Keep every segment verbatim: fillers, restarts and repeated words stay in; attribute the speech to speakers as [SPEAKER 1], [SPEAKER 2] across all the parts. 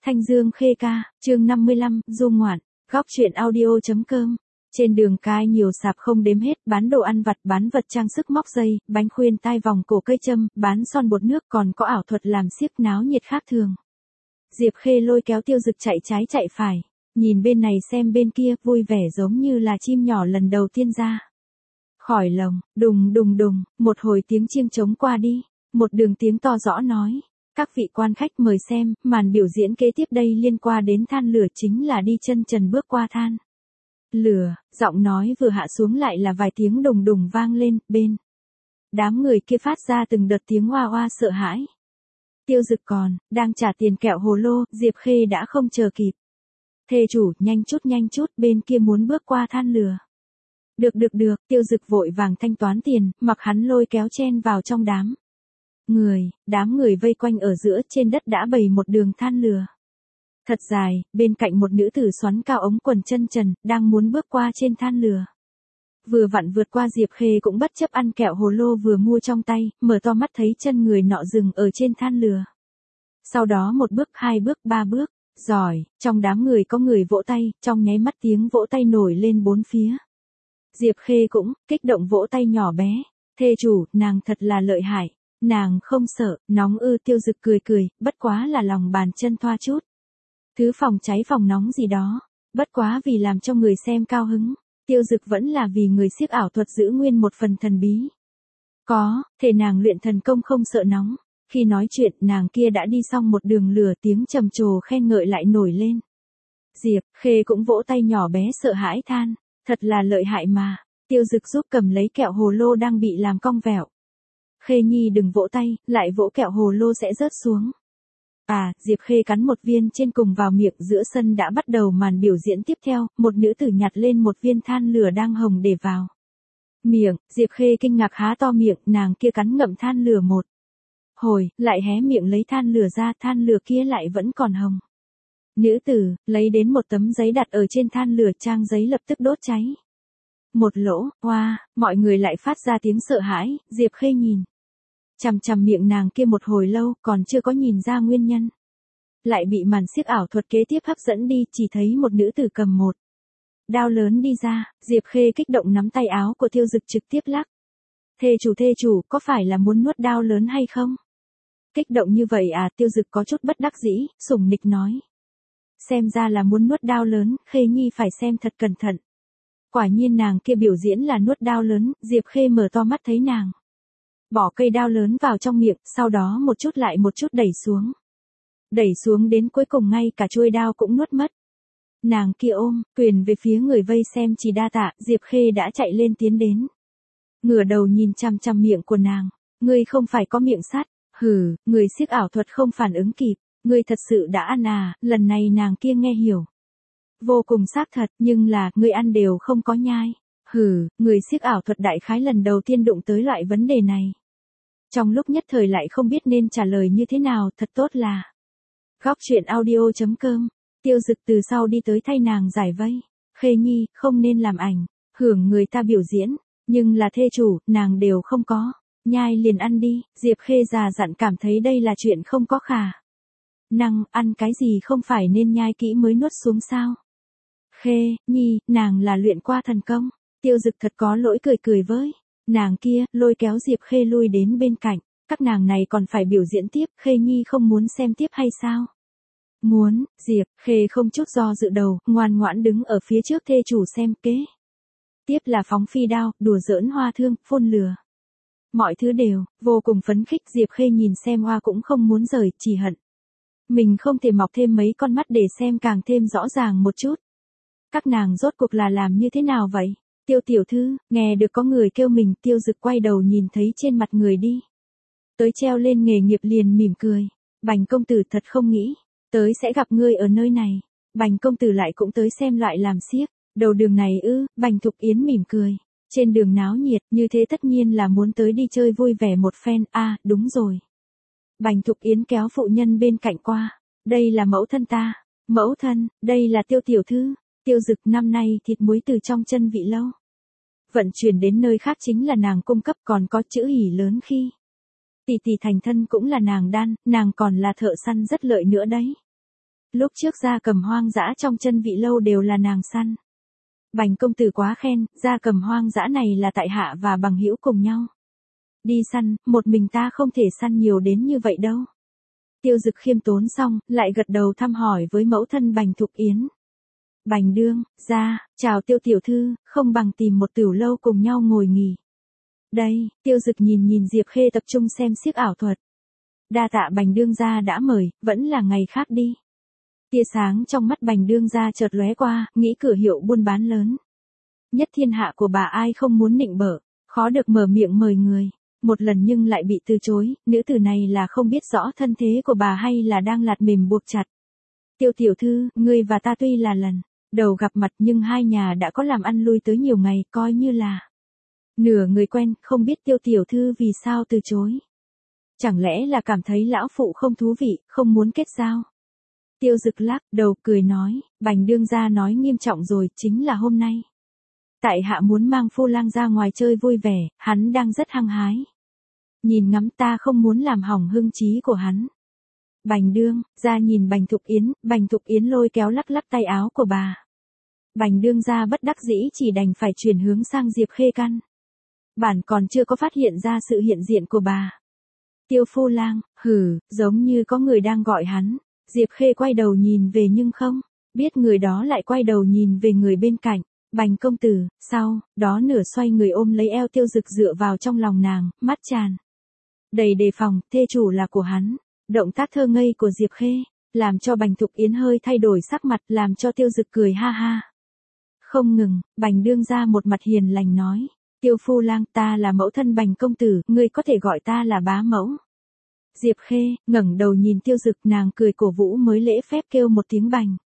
[SPEAKER 1] Thanh Dương Khê Ca, chương năm mươi lăm, du ngoạn, góc truyện audio.com. Trên đường cái nhiều sạp không đếm hết, bán đồ ăn vặt, bán vật trang sức móc dây, bánh khuyên tai vòng cổ cây châm, bán son bột nước, còn có ảo thuật làm xiếc náo nhiệt khác thường. Diệp Khê lôi kéo Tiêu Dực chạy trái chạy phải, nhìn bên này xem bên kia, vui vẻ giống như là chim nhỏ lần đầu tiên ra khỏi lồng. Đùng đùng đùng, một hồi tiếng chiêng trống qua đi, một đường tiếng to rõ nói: các vị quan khách mời xem, màn biểu diễn kế tiếp đây liên quan đến than lửa, chính là đi chân trần bước qua than lửa. Giọng nói vừa hạ xuống lại là vài tiếng đùng đùng vang lên, bên đám người kia phát ra từng đợt tiếng oa oa sợ hãi. Tiêu Dực còn đang trả tiền kẹo hồ lô, Diệp Khê đã không chờ kịp. Thê chủ, nhanh chút nhanh chút, bên kia muốn bước qua than lửa. Được được được, Tiêu Dực vội vàng thanh toán tiền, mặc hắn lôi kéo chen vào trong đám người, đám người vây quanh ở giữa, trên đất đã bày một đường than lửa thật dài, bên cạnh một nữ tử xoắn cao ống quần chân trần, đang muốn bước qua trên than lửa. Vừa vặn vượt qua, Diệp Khê cũng bất chấp ăn kẹo hồ lô vừa mua trong tay, mở to mắt thấy chân người nọ dừng ở trên than lửa. Sau đó một bước, hai bước, ba bước, giỏi, trong đám người có người vỗ tay, trong nháy mắt tiếng vỗ tay nổi lên bốn phía. Diệp Khê cũng kích động vỗ tay nhỏ bé: thê chủ, nàng thật là lợi hại, nàng không sợ, nóng ư? Tiêu Dực cười cười, bất quá là lòng bàn chân thoa chút thứ phòng cháy phòng nóng gì đó, bất quá vì làm cho người xem cao hứng. Tiêu Dực vẫn là vì người xiếc ảo thuật giữ nguyên một phần thần bí. Có thể nàng luyện thần công không sợ nóng. Khi nói chuyện, nàng kia đã đi xong một đường lửa, tiếng trầm trồ khen ngợi lại nổi lên. Diệp Khê cũng vỗ tay nhỏ bé sợ hãi than: thật là lợi hại mà. Tiêu Dực giúp cầm lấy kẹo hồ lô đang bị làm cong vẹo. Khê nhi đừng vỗ tay, lại vỗ kẹo hồ lô sẽ rớt xuống. À, Diệp Khê cắn một viên trên cùng vào miệng. Giữa sân đã bắt đầu màn biểu diễn tiếp theo, một nữ tử nhặt lên một viên than lửa đang hồng để vào miệng. Diệp Khê kinh ngạc há to miệng, nàng kia cắn ngậm than lửa một hồi, lại hé miệng lấy than lửa ra, than lửa kia lại vẫn còn hồng. Nữ tử lấy đến một tấm giấy đặt ở trên than lửa, trang giấy lập tức đốt cháy một lỗ. Hoa, wow, mọi người lại phát ra tiếng sợ hãi. Diệp Khê nhìn chằm chằm miệng nàng kia một hồi lâu, còn chưa có nhìn ra nguyên nhân, lại bị màn xiếc ảo thuật kế tiếp hấp dẫn đi. Chỉ thấy một nữ tử cầm một đao lớn đi ra. Diệp Khê kích động nắm tay áo của Tiêu Dực trực tiếp lắc: thê chủ thê chủ, có phải là muốn nuốt đao lớn hay không? Kích động như vậy à? Tiêu Dực có chút bất đắc dĩ, sủng nịch nói: xem ra là muốn nuốt đao lớn, Khê nhi phải xem thật cẩn thận. Quả nhiên nàng kia biểu diễn là nuốt đao lớn. Diệp Khê mở to mắt thấy nàng bỏ cây đao lớn vào trong miệng, sau đó một chút lại một chút đẩy xuống. Đẩy xuống đến cuối cùng ngay cả chuôi đao cũng nuốt mất. Nàng kia ôm quyền về phía người vây xem chỉ đa tạ. Diệp Khê đã chạy lên tiến đến, ngửa đầu nhìn chằm chằm miệng của nàng: ngươi không phải có miệng sắt? Hừ, người xiếc ảo thuật không phản ứng kịp, ngươi thật sự đã ăn à? Lần này nàng kia nghe hiểu vô cùng xác thật, nhưng là, ngươi ăn đều không có nhai. Hừ, người xiếc ảo thuật đại khái lần đầu tiên đụng tới loại vấn đề này. Trong lúc nhất thời lại không biết nên trả lời như thế nào. Thật tốt là góc truyện audio.com. Tiêu Dực từ sau đi tới thay nàng giải vây: Khê nhi, không nên làm ảnh hưởng người ta biểu diễn, nhưng là thê chủ, nàng đều không có nhai liền ăn đi. Diệp Khê già dặn, cảm thấy đây là chuyện không có khả năng, ăn cái gì không phải nên nhai kỹ mới nuốt xuống sao? Khê nhi, nàng là luyện qua thần công. Tiêu Dực thật có lỗi cười cười với nàng kia, lôi kéo Diệp Khê lui đến bên cạnh. Các nàng này còn phải biểu diễn tiếp, Khê nhi không muốn xem tiếp hay sao? Muốn. Diệp Khê không chút do dự đầu, ngoan ngoãn đứng ở phía trước thê chủ xem. Kế tiếp là phóng phi đao, đùa giỡn hoa thương, phun lửa. Mọi thứ đều vô cùng phấn khích. Diệp Khê nhìn xem hoa cũng không muốn rời, chỉ hận mình không thể mọc thêm mấy con mắt để xem càng thêm rõ ràng một chút. Các nàng rốt cuộc là làm như thế nào vậy? Tiêu tiểu thư, nghe được có người kêu mình. Tiêu Dực quay đầu nhìn thấy trên mặt người đi tới treo lên nghề nghiệp liền mỉm cười: Bành công tử thật không nghĩ tới sẽ gặp ngươi ở nơi này. Bành công tử lại cũng tới xem loại làm xiếc đầu đường này ư? Bành Thục Yến mỉm cười: trên đường náo nhiệt như thế tất nhiên là muốn tới đi chơi vui vẻ một phen. A, à, đúng rồi. Bành Thục Yến kéo phụ nhân bên cạnh qua: đây là mẫu thân ta. Mẫu thân, đây là Tiêu tiểu thư. Tiêu Dực, năm nay thịt muối từ trong chân vị lâu vận chuyển đến nơi khác chính là nàng cung cấp, còn có chữ hỉ lớn khi tỷ tỷ thành thân cũng là nàng đan, nàng còn là thợ săn rất lợi nữa đấy. lúc trước gia cầm hoang dã trong chân vị lâu đều là nàng săn. Bành công tử quá khen, gia cầm hoang dã này là tại hạ và bằng hữu cùng nhau. Đi săn, một mình ta không thể săn nhiều đến như vậy đâu. Tiêu Dực khiêm tốn xong, lại gật đầu thăm hỏi với mẫu thân Bành Thục Yến. Bành đương, ra, chào Tiêu tiểu thư, không bằng tìm một tửu lâu cùng nhau ngồi nghỉ. Đây, Tiêu Dực nhìn nhìn Diệp Khê tập trung xem xiếc ảo thuật. Đa tạ Bành đương gia đã mời, vẫn là ngày khác đi. Tia sáng trong mắt Bành đương gia chợt lóe qua, nghĩ cửa hiệu buôn bán lớn. Nhất thiên hạ của bà ai không muốn nịnh bợ, khó được mở miệng mời người. Một lần nhưng lại bị từ chối, nữ tử này là không biết rõ thân thế của bà hay là đang lạt mềm buộc chặt. Tiêu tiểu thư, ngươi và ta tuy là lần đầu gặp mặt nhưng hai nhà đã có làm ăn lui tới nhiều ngày, coi như là nửa người quen, không biết tiêu tiểu thư vì sao từ chối. Chẳng lẽ là cảm thấy lão phụ không thú vị, không muốn kết giao. Tiêu Dực lắc đầu cười nói, Bành đương gia nói nghiêm trọng rồi, chính là hôm nay. Tại hạ muốn mang Phu Lang ra ngoài chơi vui vẻ, hắn đang rất hăng hái. Nhìn ngắm ta không muốn làm hỏng hưng trí của hắn. Bành đương, ra nhìn Bành Thục Yến, Bành Thục Yến lôi kéo lắc lắc tay áo của bà. Bành đương ra bất đắc dĩ chỉ đành phải chuyển hướng sang Diệp Khê căn. Bản còn chưa có phát hiện ra sự hiện diện của bà. Tiêu Phu Lang, hừ, giống như có người đang gọi hắn. Diệp Khê quay đầu nhìn về nhưng không, biết người đó lại quay đầu nhìn về người bên cạnh. Bành công tử, sau, đó nửa xoay người ôm lấy eo Tiêu Dực dựa vào trong lòng nàng, mắt tràn đầy đề phòng, thê chủ là của hắn. Động tác thơ ngây của Diệp Khê, làm cho Bành Thục Yến hơi thay đổi sắc mặt, làm cho Tiêu Dực cười ha ha. Không ngừng, Bành đương ra một mặt hiền lành nói, Tiêu Phu Lang, ta là mẫu thân Bành công tử, ngươi có thể gọi ta là bá mẫu. Diệp Khê, ngẩng đầu nhìn Tiêu Dực, nàng cười cổ vũ mới lễ phép kêu một tiếng Bành.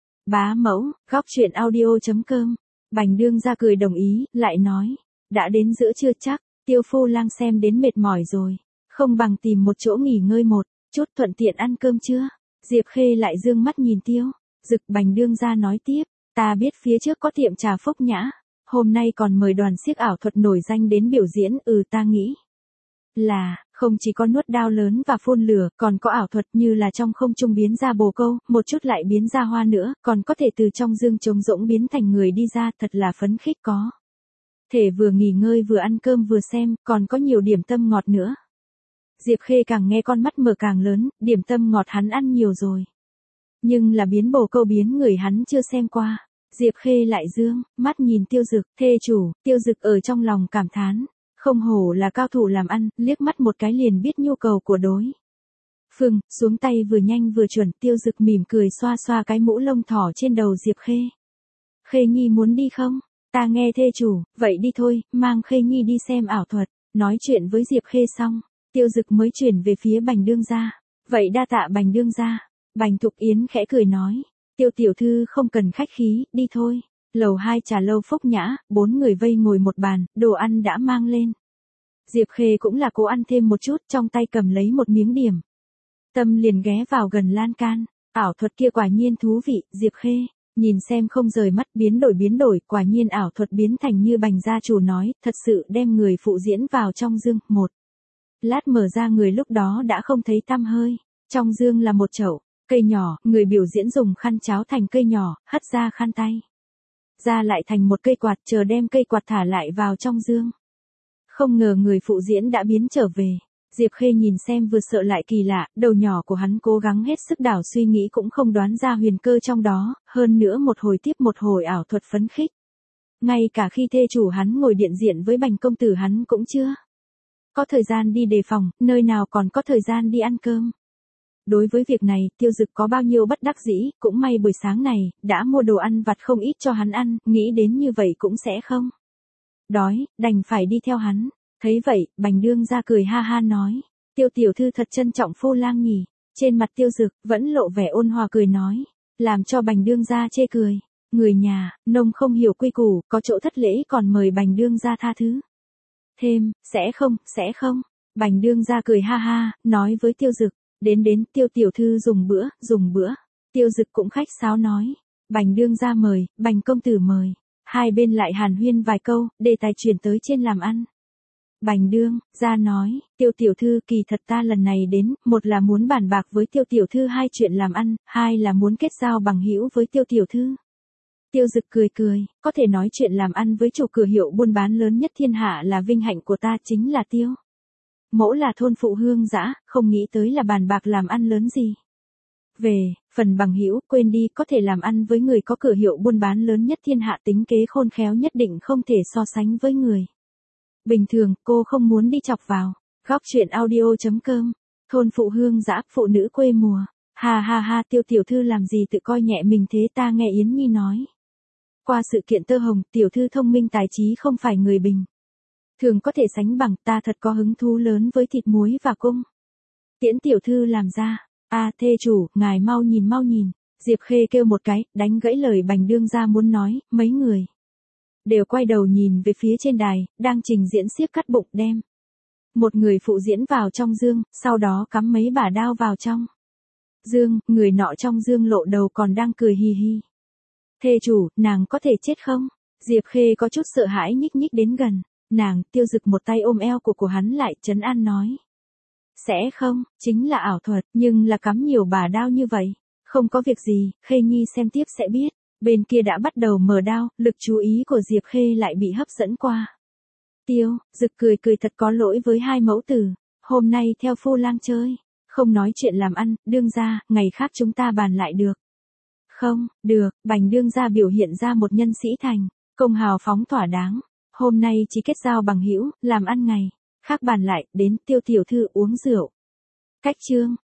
[SPEAKER 1] Bá mẫu, góc truyện audio chấm com. Bành đương ra cười đồng ý, lại nói, đã đến giữa trưa chắc, Tiêu Phu Lang xem đến mệt mỏi rồi, không bằng tìm một chỗ nghỉ ngơi một chút thuận tiện ăn cơm chưa? Diệp Khê lại dương mắt nhìn Tiêu Dực. Bành đương ra nói tiếp, ta biết phía trước có tiệm trà Phúc Nhã, hôm nay còn mời đoàn xiếc ảo thuật nổi danh đến biểu diễn, ừ ta nghĩ là, không chỉ có nuốt đao lớn và phun lửa, còn có ảo thuật như là trong không trung biến ra bồ câu, một chút lại biến ra hoa nữa, còn có thể từ trong dương trống rỗng biến thành người đi ra, thật là phấn khích có. Thể vừa nghỉ ngơi vừa ăn cơm vừa xem, còn có nhiều điểm tâm ngọt nữa. Diệp Khê càng nghe con mắt mở càng lớn, điểm tâm ngọt hắn ăn nhiều rồi. Nhưng là biến bồ câu biến người hắn chưa xem qua. Diệp Khê lại dương mắt nhìn Tiêu Dực, thê chủ. Tiêu Dực ở trong lòng cảm thán, không hổ là cao thủ làm ăn, liếc mắt một cái liền biết nhu cầu của đối phương, xuống tay vừa nhanh vừa chuẩn. Tiêu Dực mỉm cười xoa xoa cái mũ lông thỏ trên đầu Diệp Khê. Khê Nhi muốn đi không? Ta nghe thê chủ, vậy đi thôi, mang Khê Nhi đi xem ảo thuật. Nói chuyện với Diệp Khê xong, Tiêu Dực mới chuyển về phía Bành đương gia. Vậy đa tạ Bành đương gia. Bành Thục Yến khẽ cười nói, Tiêu tiểu thư không cần khách khí, đi thôi. Lầu hai trà lâu Phúc Nhã, bốn người vây ngồi một bàn, đồ ăn đã mang lên. Diệp Khê cũng là cố ăn thêm một chút, trong tay cầm lấy một miếng điểm tâm liền ghé vào gần lan can. Ảo thuật kia quả nhiên thú vị, Diệp Khê nhìn xem không rời mắt, biến đổi biến đổi, quả nhiên ảo thuật biến thành như Bành gia chủ nói, thật sự đem người phụ diễn vào trong dương. Một lát mở ra người lúc đó đã không thấy tăm hơi. Trong dương là một chậu cây nhỏ, người biểu diễn dùng khăn cháo thành cây nhỏ, hất ra khăn tay ra lại thành một cây quạt, chờ đem cây quạt thả lại vào trong dương. Không ngờ người phụ diễn đã biến trở về. Diệp Khê nhìn xem vừa sợ lại kỳ lạ, đầu nhỏ của hắn cố gắng hết sức đảo suy nghĩ cũng không đoán ra huyền cơ trong đó, hơn nữa một hồi tiếp một hồi ảo thuật phấn khích. Ngay cả khi thê chủ hắn ngồi điện diện với Bành công tử hắn cũng chưa có thời gian đi đề phòng, nơi nào còn có thời gian đi ăn cơm. Đối với việc này, Tiêu Dực có bao nhiêu bất đắc dĩ, cũng may buổi sáng này, đã mua đồ ăn vặt không ít cho hắn ăn, nghĩ đến như vậy cũng sẽ không đói, đành phải đi theo hắn. Thấy vậy, Bành đương ra cười ha ha nói, Tiêu tiểu thư thật trân trọng Phu Lang nhỉ. Trên mặt Tiêu Dực, vẫn lộ vẻ ôn hòa cười nói, làm cho Bành đương ra chê cười. Người nhà, nông không hiểu quy củ, có chỗ thất lễ còn mời Bành đương ra tha thứ. Thêm, sẽ không, sẽ không. Bành đương ra cười ha ha, nói với Tiêu Dực, đến đến, Tiêu tiểu thư dùng bữa, dùng bữa. Tiêu Dực cũng khách sáo nói, Bành đương ra mời, Bành công tử mời. Hai bên lại hàn huyên vài câu, đề tài chuyển tới trên làm ăn. Bành đương ra nói, Tiêu tiểu thư kỳ thật ta lần này đến, một là muốn bàn bạc với Tiêu tiểu thư hai chuyện làm ăn, hai là muốn kết giao bằng hữu với Tiêu tiểu thư. Tiêu Dực cười cười, có thể nói chuyện làm ăn với chủ cửa hiệu buôn bán lớn nhất thiên hạ là vinh hạnh của ta, chính là Tiêu mẫu là thôn phụ hương dã, không nghĩ tới là bàn bạc làm ăn lớn gì. Về phần bằng hữu, quên đi, có thể làm ăn với người có cửa hiệu buôn bán lớn nhất thiên hạ, tính kế khôn khéo nhất định không thể so sánh với người bình thường, cô không muốn đi chọc vào. Góc truyện audio.com. Thôn phụ hương dã, phụ nữ quê mùa. Ha ha ha, Tiêu tiểu thư làm gì tự coi nhẹ mình thế, ta nghe Yến Nhi nói. Qua sự kiện tơ hồng, tiểu thư thông minh tài trí không phải người bình thường có thể sánh bằng, ta thật có hứng thú lớn với thịt muối và cung tiễn tiểu thư làm ra. A à, thê chủ, ngài mau nhìn mau nhìn. Diệp Khê kêu một cái, đánh gãy lời Bành đương gia muốn nói, mấy người đều quay đầu nhìn về phía trên đài, đang trình diễn xiếc cắt bụng đem. Một người phụ diễn vào trong dương, sau đó cắm mấy bả đao vào trong dương, người nọ trong dương lộ đầu còn đang cười hì hì. Thê chủ, nàng có thể chết không? Diệp Khê có chút sợ hãi nhích nhích đến gần. Nàng, Tiêu Dực một tay ôm eo của của hắn lại, trấn an nói. Sẽ không, chính là ảo thuật, nhưng là cắm nhiều bả đao như vậy. Không có việc gì, Khê Nhi xem tiếp sẽ biết. Bên kia đã bắt đầu mở đao, lực chú ý của Diệp Khê lại bị hấp dẫn qua. Tiêu Dực cười cười, thật có lỗi với hai mẫu tử, hôm nay theo phu lang chơi, không nói chuyện làm ăn, đương gia, ngày khác chúng ta bàn lại được. Không, được, Bành đương gia biểu hiện ra một nhân sĩ thành công hào phóng thỏa đáng. Hôm nay chỉ kết giao bằng hữu, làm ăn ngày khác bàn lại, đến Tiêu tiểu thư uống rượu. Cách chương